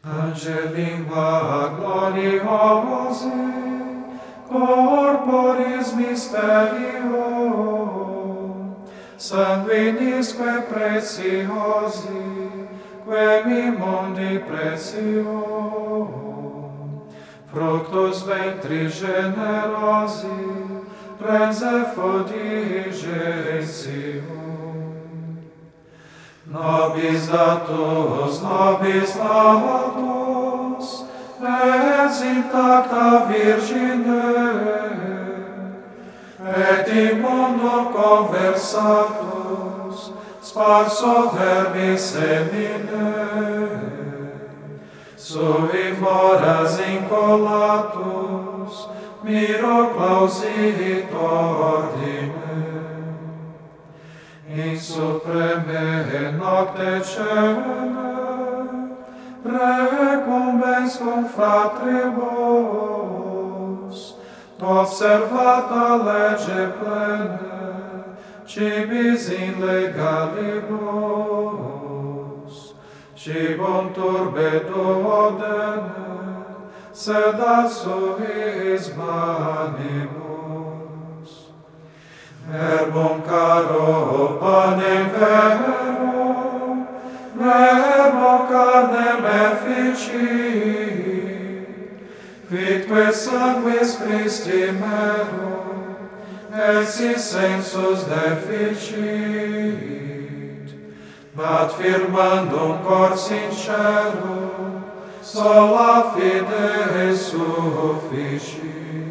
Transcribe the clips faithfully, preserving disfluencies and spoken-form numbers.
Angelingua gloriosi, corporis mysterio, sanguinisque preciosi, quemi mundi pretio, fructus ventri generosi, resefo digesio. Nobis datus, nobis laudatus, et intacta Virgine, et in mundo conversatus, sparso verbi semine, sui moras incolatus, miro clausit ordine. In supreme nocte cene, recumbens cum fratribus, observata lege plene, cibis in legalibus, cibum turbe duodene, sedat suis manibus. Verbum caro panem verum, verbum carnem efficit, vitque sanguis Christi merum, exi sensus deficit, bat firmandum cor sincerum, sola fide sufficit.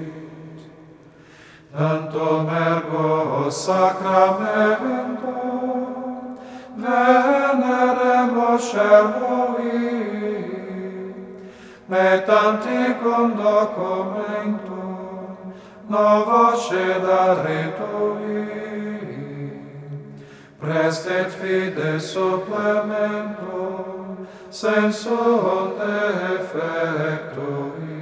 Tantum ergo sacramento, veneremo servui, et antiquum documentum, novo ceda ritui, prestet fide supplementum, sensu defectui.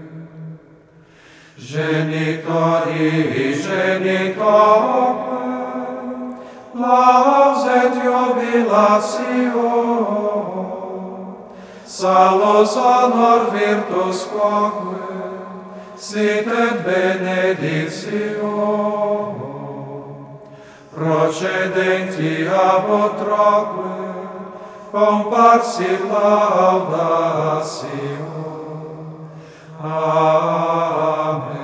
Genitori, genitoque, laus et jubilatio, salus honor virtus quoque, sit et benedictio, procedenti ab utroque, comparsi laudatio. Amen.